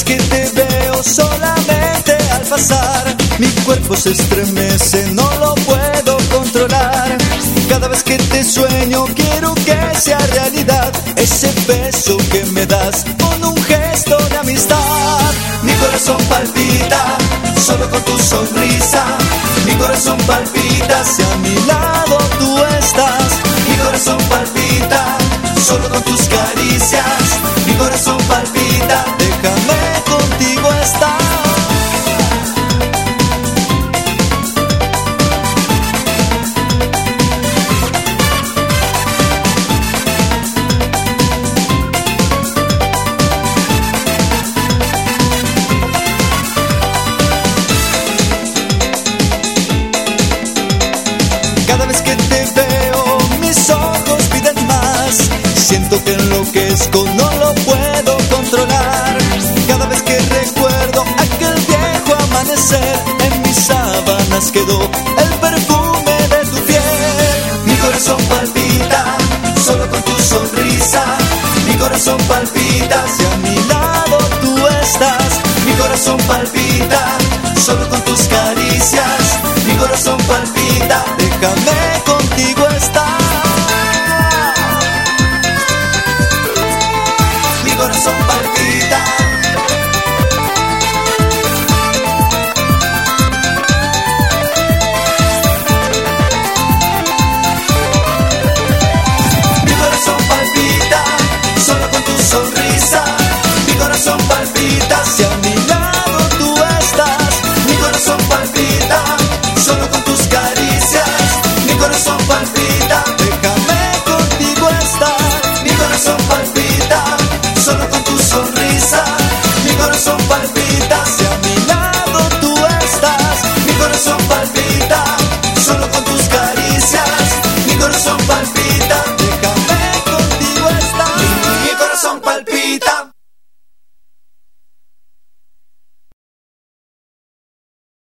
que te veo solamente al pasar, mi cuerpo se estremece, no lo puedo controlar. Cada vez que te sueño quiero que sea realidad ese beso que me das con un gesto de amistad. Mi corazón palpita solo con tu sonrisa, mi corazón palpita si a mi lado tú estás. Mi corazón palpita solo con tus caricias, mi corazón palpita, déjame contigo estar. Cada vez que te veo, mis ojos piden más. Siento que enloquezco, no lo puedo controlar. Cada vez que recuerdo aquel viejo amanecer, en mis sábanas quedó el perfume de tu piel. Mi corazón palpita solo con tu sonrisa, mi corazón palpita si a mi lado tú estás. Mi corazón palpita solo con tus caricias, mi corazón palpita, déjame